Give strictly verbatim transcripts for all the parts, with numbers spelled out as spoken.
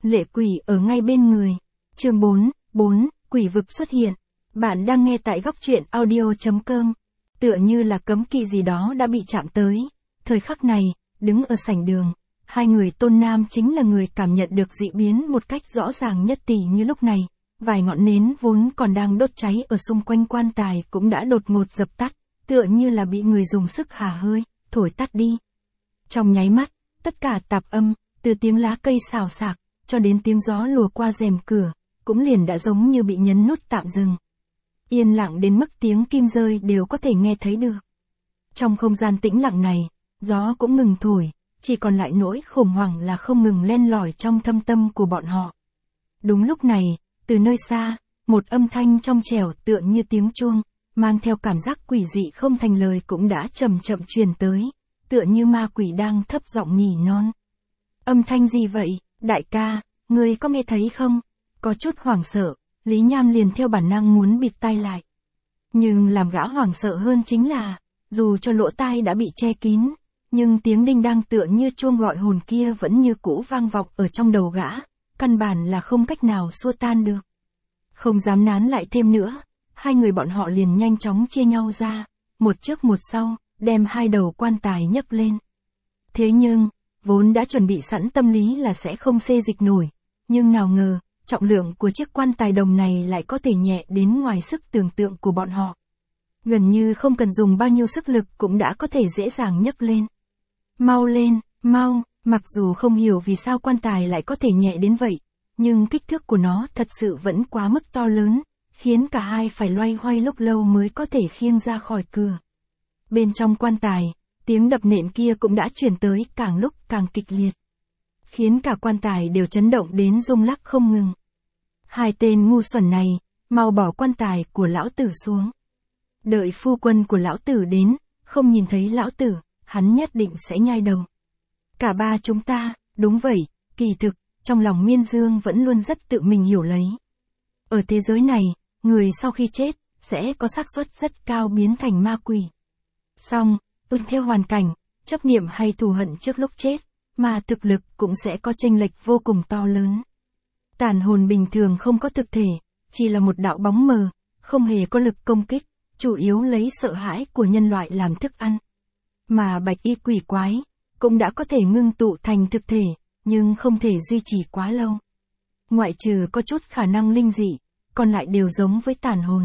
lệ quỷ ở ngay bên người. Chương bốn, bốn, quỷ vực xuất hiện. Bạn đang nghe tại góc truyện audio chấm com. Tựa như là cấm kỵ gì đó đã bị chạm tới. Thời khắc này, đứng ở sảnh đường, hai người Tôn Nam chính là người cảm nhận được dị biến một cách rõ ràng nhất tỷ như lúc này. Vài ngọn nến vốn còn đang đốt cháy ở xung quanh quan tài cũng đã đột ngột dập tắt, tựa như là bị người dùng sức hả hơi, thổi tắt đi. Trong nháy mắt, tất cả tạp âm, từ tiếng lá cây xào xạc, cho đến tiếng gió lùa qua rèm cửa, cũng liền đã giống như bị nhấn nút tạm dừng. Yên lặng đến mức tiếng kim rơi đều có thể nghe thấy được. Trong không gian tĩnh lặng này, gió cũng ngừng thổi, chỉ còn lại nỗi khủng hoảng là không ngừng len lỏi trong thâm tâm của bọn họ. Đúng lúc này, từ nơi xa, một âm thanh trong trẻo tựa như tiếng chuông, mang theo cảm giác quỷ dị không thành lời cũng đã chậm chậm truyền tới, tựa như ma quỷ đang thấp giọng nhỉ non. Âm thanh gì vậy, đại ca, ngươi có nghe thấy không? Có chút hoảng sợ, Lý Nham liền theo bản năng muốn bịt tai lại. Nhưng làm gã hoảng sợ hơn chính là, dù cho lỗ tai đã bị che kín, nhưng tiếng đinh đang tựa như chuông gọi hồn kia vẫn như cũ vang vọng ở trong đầu gã, căn bản là không cách nào xua tan được. Không dám nán lại thêm nữa, hai người bọn họ liền nhanh chóng chia nhau ra, một trước một sau, đem hai đầu quan tài nhấc lên. Thế nhưng, vốn đã chuẩn bị sẵn tâm lý là sẽ không xê dịch nổi, nhưng nào ngờ, trọng lượng của chiếc quan tài đồng này lại có thể nhẹ đến ngoài sức tưởng tượng của bọn họ. Gần như không cần dùng bao nhiêu sức lực cũng đã có thể dễ dàng nhấc lên. Mau lên, mau, mặc dù không hiểu vì sao quan tài lại có thể nhẹ đến vậy, nhưng kích thước của nó thật sự vẫn quá mức to lớn, khiến cả hai phải loay hoay lúc lâu mới có thể khiêng ra khỏi cửa. Bên trong quan tài, tiếng đập nện kia cũng đã chuyển tới càng lúc càng kịch liệt, khiến cả quan tài đều chấn động đến rung lắc không ngừng. Hai tên ngu xuẩn này, mau bỏ quan tài của lão tử xuống. Đợi phu quân của lão tử đến, không nhìn thấy lão tử, hắn nhất định sẽ nhai đầu. Cả ba chúng ta, đúng vậy, kỳ thực, trong lòng Miên Dương vẫn luôn rất tự mình hiểu lấy. Ở thế giới này, người sau khi chết, sẽ có xác suất rất cao biến thành ma quỷ. Song, tuân theo hoàn cảnh, chấp niệm hay thù hận trước lúc chết, mà thực lực cũng sẽ có chênh lệch vô cùng to lớn. Tàn hồn bình thường không có thực thể, chỉ là một đạo bóng mờ, không hề có lực công kích, chủ yếu lấy sợ hãi của nhân loại làm thức ăn. Mà bạch y quỷ quái, cũng đã có thể ngưng tụ thành thực thể, nhưng không thể duy trì quá lâu. Ngoại trừ có chút khả năng linh dị, còn lại đều giống với tàn hồn.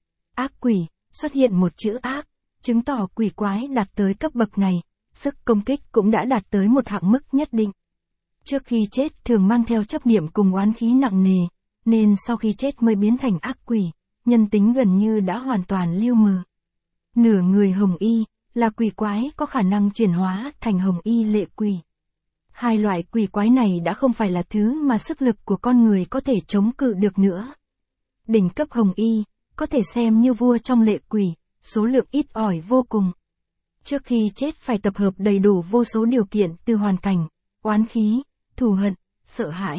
Ác quỷ, xuất hiện một chữ ác, chứng tỏ quỷ quái đạt tới cấp bậc này, sức công kích cũng đã đạt tới một hạng mức nhất định. Trước khi chết thường mang theo chấp niệm cùng oán khí nặng nề, nên sau khi chết mới biến thành ác quỷ, nhân tính gần như đã hoàn toàn lưu mờ. Nửa người hồng y, là quỷ quái có khả năng chuyển hóa thành hồng y lệ quỷ. Hai loại quỷ quái này đã không phải là thứ mà sức lực của con người có thể chống cự được nữa. Đỉnh cấp hồng y, có thể xem như vua trong lệ quỷ, số lượng ít ỏi vô cùng. Trước khi chết phải tập hợp đầy đủ vô số điều kiện từ hoàn cảnh, oán khí, thù hận, sợ hãi,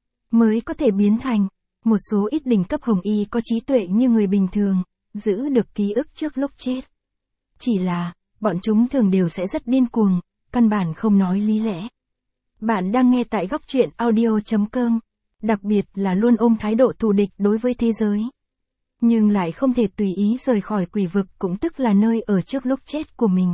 mới có thể biến thành. Một số ít đỉnh cấp hồng y có trí tuệ như người bình thường, giữ được ký ức trước lúc chết. Chỉ là, bọn chúng thường đều sẽ rất điên cuồng, căn bản không nói lý lẽ. Bạn đang nghe tại góc truyện audio chấm com, đặc biệt là luôn ôm thái độ thù địch đối với thế giới. Nhưng lại không thể tùy ý rời khỏi quỷ vực cũng tức là nơi ở trước lúc chết của mình.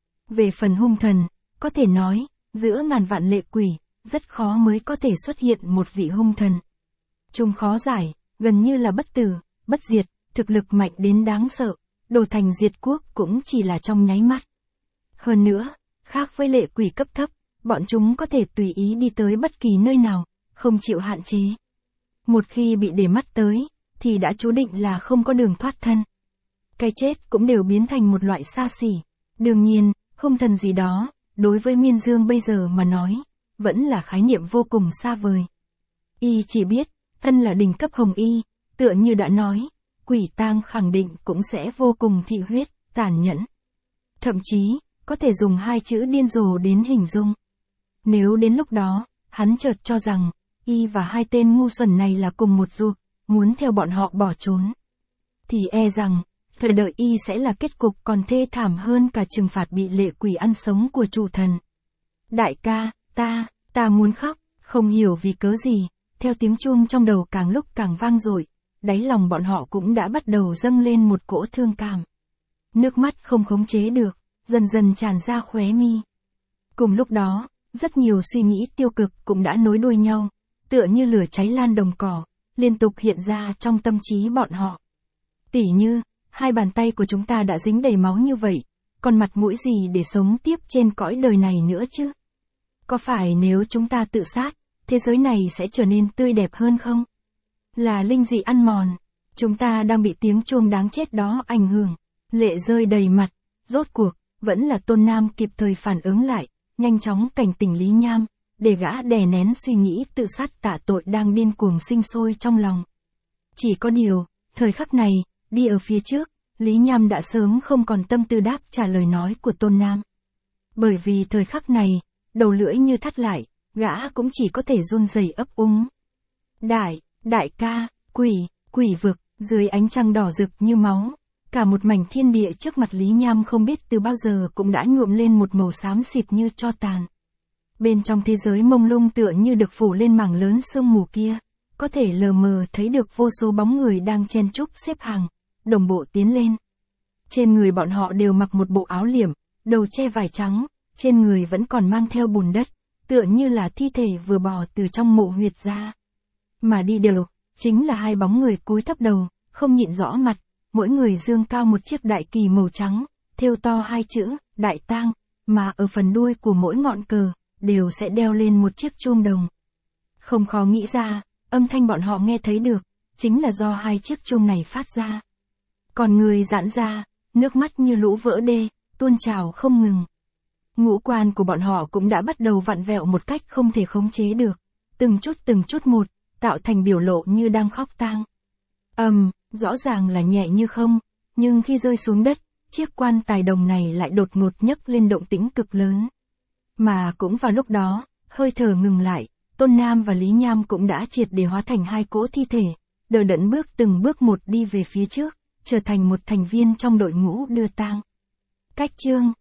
Về phần hung thần, có thể nói, giữa ngàn vạn lệ quỷ, rất khó mới có thể xuất hiện một vị hung thần. Chúng khó giải, gần như là bất tử, bất diệt, thực lực mạnh đến đáng sợ, đổ thành diệt quốc cũng chỉ là trong nháy mắt. Hơn nữa, khác với lệ quỷ cấp thấp, bọn chúng có thể tùy ý đi tới bất kỳ nơi nào, không chịu hạn chế. Một khi bị để mắt tới, thì đã chú định là không có đường thoát thân. Cái chết cũng đều biến thành một loại xa xỉ. Đương nhiên, hung thần gì đó, đối với Miên Dương bây giờ mà nói, vẫn là khái niệm vô cùng xa vời. Y chỉ biết, thân là đỉnh cấp hồng y, tựa như đã nói, quỷ tang khẳng định cũng sẽ vô cùng thị huyết, tàn nhẫn. Thậm chí, có thể dùng hai chữ điên rồ đến hình dung. Nếu đến lúc đó, hắn chợt cho rằng, Y và hai tên ngu xuẩn này là cùng một ruột, muốn theo bọn họ bỏ trốn, thì e rằng, thời đợi Y sẽ là kết cục còn thê thảm hơn cả trừng phạt bị lệ quỷ ăn sống của chủ thần. Đại ca, ta, ta muốn khóc, Không hiểu vì cớ gì, theo tiếng chuông trong đầu càng lúc càng vang dội, đáy lòng bọn họ cũng đã bắt đầu dâng lên một cỗ thương cảm. Nước mắt không khống chế được, dần dần tràn ra khóe mi. Cùng lúc đó, rất nhiều suy nghĩ tiêu cực cũng đã nối đuôi nhau, tựa như lửa cháy lan đồng cỏ, liên tục hiện ra trong tâm trí bọn họ. Tỉ như, hai bàn tay của chúng ta đã dính đầy máu như vậy, còn mặt mũi gì để sống tiếp trên cõi đời này nữa chứ? Có phải nếu chúng ta tự sát, thế giới này sẽ trở nên tươi đẹp hơn không? Là linh dị ăn mòn, chúng ta đang bị tiếng chuông đáng chết đó ảnh hưởng, lệ rơi đầy mặt, rốt cuộc, vẫn là Tôn Nam kịp thời phản ứng lại, nhanh chóng cảnh tỉnh Lý Nham, để gã đè nén suy nghĩ tự sát tạ tội đang điên cuồng sinh sôi trong lòng. Chỉ có điều, thời khắc này, đi ở phía trước, Lý Nham đã sớm không còn tâm tư đáp trả lời nói của Tôn Nam. Bởi vì thời khắc này, đầu lưỡi như thắt lại, gã cũng chỉ có thể run rẩy ấp úng. Đại, đại ca, quỷ, quỷ vực, dưới ánh trăng đỏ rực như máu, cả một mảnh thiên địa trước mặt Lý Nham không biết từ bao giờ cũng đã nhuộm lên một màu xám xịt như tro tàn. Bên trong thế giới mông lung tựa như được phủ lên mảng lớn sương mù kia, có thể lờ mờ thấy được vô số bóng người đang chen chúc xếp hàng, đồng bộ tiến lên. Trên người bọn họ đều mặc một bộ áo liệm, đầu che vải trắng, trên người vẫn còn mang theo bùn đất, tựa như là thi thể vừa bò từ trong mộ huyệt ra. Mà đi đều, chính là hai bóng người cúi thấp đầu, không nhịn rõ mặt, mỗi người dương cao một chiếc đại kỳ màu trắng, thêu to hai chữ, đại tang, mà ở phần đuôi của mỗi ngọn cờ, đều sẽ đeo lên một chiếc chuông đồng. Không khó nghĩ ra, âm thanh bọn họ nghe thấy được, chính là do hai chiếc chuông này phát ra. Còn người giãn ra, nước mắt như lũ vỡ đê, tuôn trào không ngừng. Ngũ quan của bọn họ cũng đã bắt đầu vặn vẹo một cách không thể khống chế được, từng chút từng chút một, tạo thành biểu lộ như đang khóc tang. Ầm, um, rõ ràng là nhẹ như không, nhưng khi rơi xuống đất, chiếc quan tài đồng này lại đột ngột nhấc lên động tĩnh cực lớn. Mà cũng vào lúc đó, hơi thở ngừng lại, Tôn Nam và Lý Nham cũng đã triệt để hóa thành hai cỗ thi thể, đờ đẫn bước từng bước một đi về phía trước, trở thành một thành viên trong đội ngũ đưa tang. Cách chương